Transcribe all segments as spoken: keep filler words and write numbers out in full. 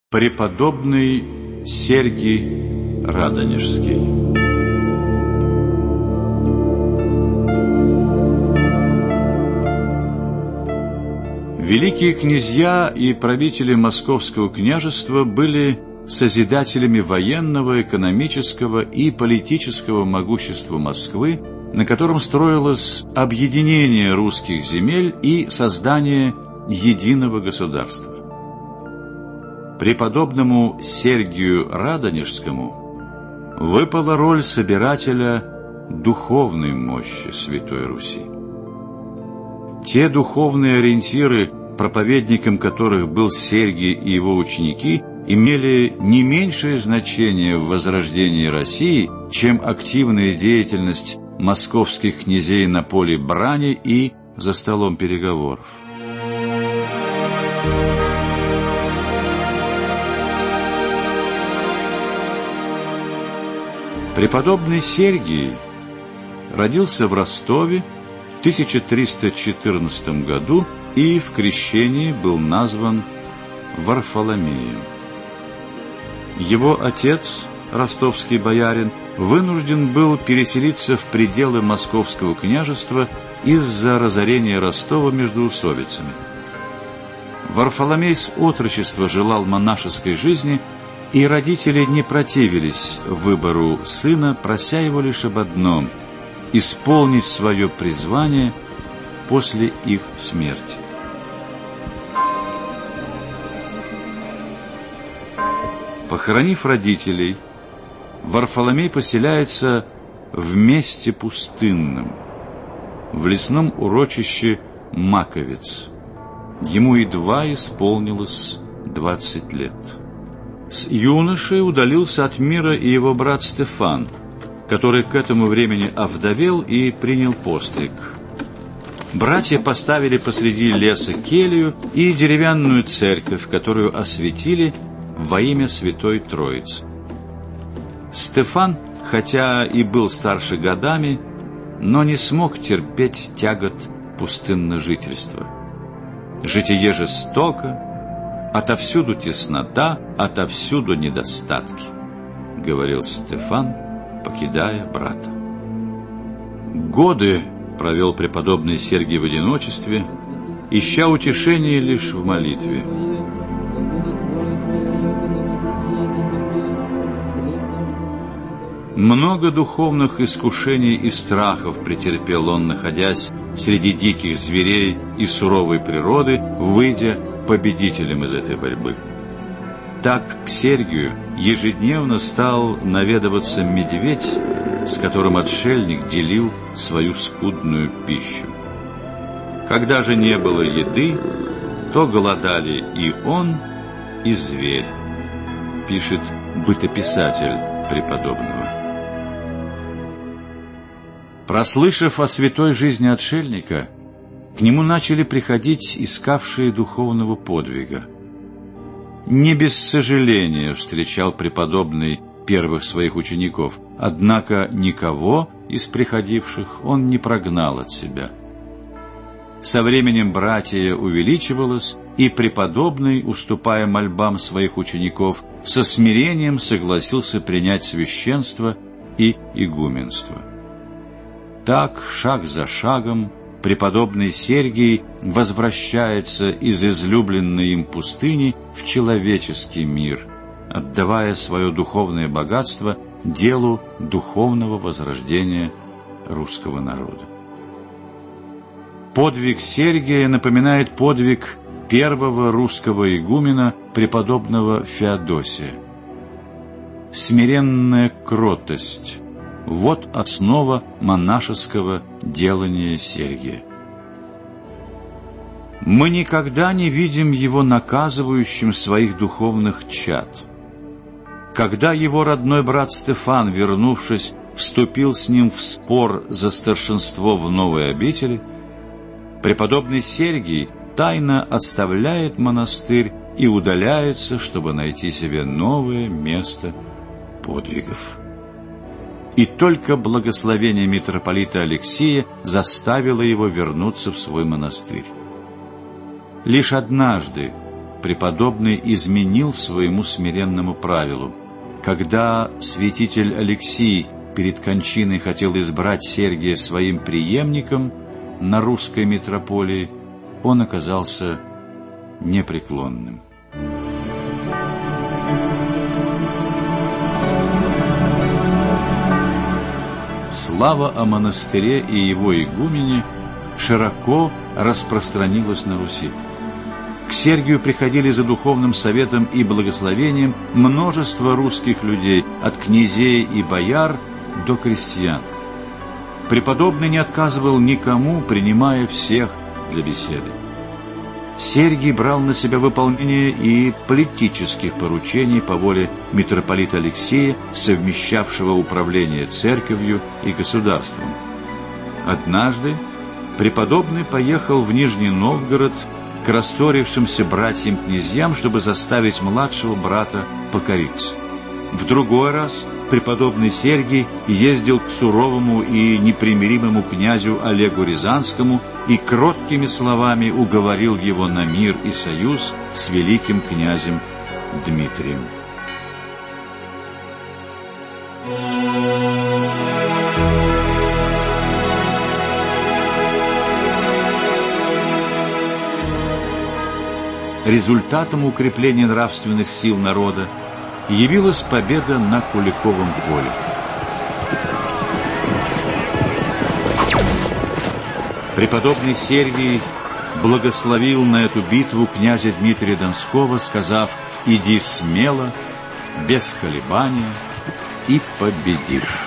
Преподобный Сергий Радонежский. Великие князья и правители Московского княжества были созидателями военного, экономического и политического могущества Москвы, на котором строилось объединение русских земель и создание единого государства. Преподобному Сергию Радонежскому выпала роль собирателя духовной мощи Святой Руси. Те духовные ориентиры, проповедником которых был Сергий и его ученики, имели не меньшее значение в возрождении России, чем активная деятельность московских князей на поле брани и за столом переговоров. Преподобный Сергий родился в Ростове в тысяча триста четырнадцатом году и в крещении был назван Варфоломеем. Его отец, ростовский боярин, вынужден был переселиться в пределы Московского княжества из-за разорения Ростова междоусобицами. Варфоломей с отрочества желал монашеской жизни, и родители не противились выбору сына, прося его лишь об одном — исполнить свое призвание после их смерти. Похоронив родителей, Варфоломей поселяется в месте пустынном, в лесном урочище Маковец. Ему едва исполнилось двадцать лет. С юношей удалился от мира и его брат Стефан, который к этому времени овдовел и принял постриг. Братья поставили посреди леса келью и деревянную церковь, которую осветили во имя Святой Троицы. Стефан, хотя и был старше годами, но не смог терпеть тягот пустынножительства. Житие жестоко, отовсюду теснота, отовсюду недостатки, — говорил Стефан, покидая брата. Годы провел преподобный Сергий в одиночестве, ища утешения лишь в молитве. Много духовных искушений и страхов претерпел он, находясь среди диких зверей и суровой природы, выйдя победителем из этой борьбы. Так к Сергию ежедневно стал наведываться медведь, с которым отшельник делил свою скудную пищу. Когда же не было еды, то голодали и он, и зверь, пишет бытописатель преподобного. Прослышав о святой жизни отшельника, к нему начали приходить искавшие духовного подвига. Не без сожаления встречал преподобный первых своих учеников, однако никого из приходивших он не прогнал от себя. Со временем братия увеличивалось, и преподобный, уступая мольбам своих учеников, со смирением согласился принять священство и игуменство. Так, шаг за шагом, преподобный Сергий возвращается из излюбленной им пустыни в человеческий мир, отдавая свое духовное богатство делу духовного возрождения русского народа. Подвиг Сергия напоминает подвиг первого русского игумена, преподобного Феодосия. Смиренная кротость — вот основа монашеского делания Сергия. Мы никогда не видим его наказывающим своих духовных чад. Когда его родной брат Стефан, вернувшись, вступил с ним в спор за старшинство в новой обители, преподобный Сергий тайно оставляет монастырь и удаляется, чтобы найти себе новое место подвигов. И только благословение митрополита Алексия заставило его вернуться в свой монастырь. Лишь однажды преподобный изменил своему смиренному правилу. Когда святитель Алексий перед кончиной хотел избрать Сергия своим преемником на русской митрополии, он оказался непреклонным. Слава о монастыре и его игумене широко распространилась на Руси. К Сергию приходили за духовным советом и благословением множество русских людей, от князей и бояр до крестьян. Преподобный не отказывал никому, принимая всех для беседы. Сергий брал на себя выполнение и политических поручений по воле митрополита Алексея, совмещавшего управление церковью и государством. Однажды преподобный поехал в Нижний Новгород к рассорившимся братьям-князьям, чтобы заставить младшего брата покориться. В другой раз преподобный Сергий ездил к суровому и непримиримому князю Олегу Рязанскому и кроткими словами уговорил его на мир и союз с великим князем Дмитрием. Результатом укрепления нравственных сил народа явилась победа на Куликовом поле. Преподобный Сергий благословил на эту битву князя Дмитрия Донского, сказав: «Иди смело, без колебания, и победишь».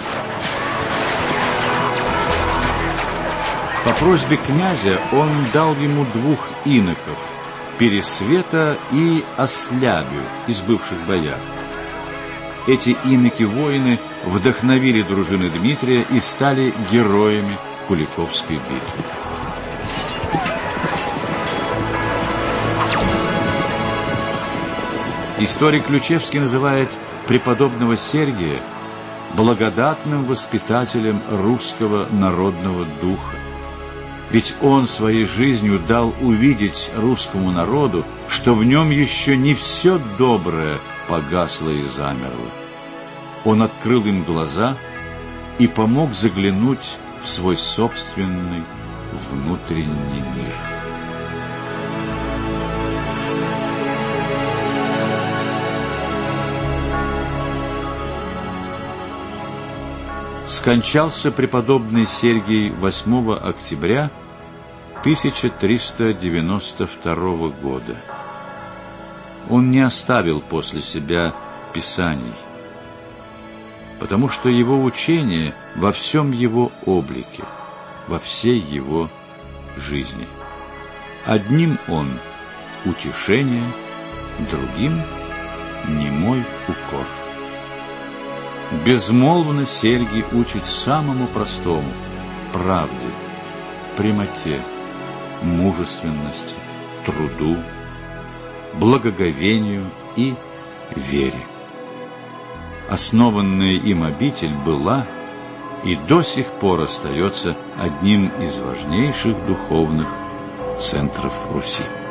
По просьбе князя он дал ему двух иноков — Пересвета и Ослябю из бывших бояр. Эти иноки-воины вдохновили дружины Дмитрия и стали героями Куликовской битвы. Историк Ключевский называет преподобного Сергия благодатным воспитателем русского народного духа. Ведь он своей жизнью дал увидеть русскому народу, что в нем еще не все доброе погасло и замерло. Он открыл им глаза и помог заглянуть в свой собственный внутренний мир. Скончался преподобный Сергий восьмого октября тысяча триста девяносто второго года. Он не оставил после себя писаний, потому что его учение во всем его облике, во всей его жизни. Одним он утешение, другим немой укор. Безмолвно Сергий учит самому простому — правде, прямоте, мужественности, труду, благоговению и вере. Основанная им обитель была и до сих пор остается одним из важнейших духовных центров Руси.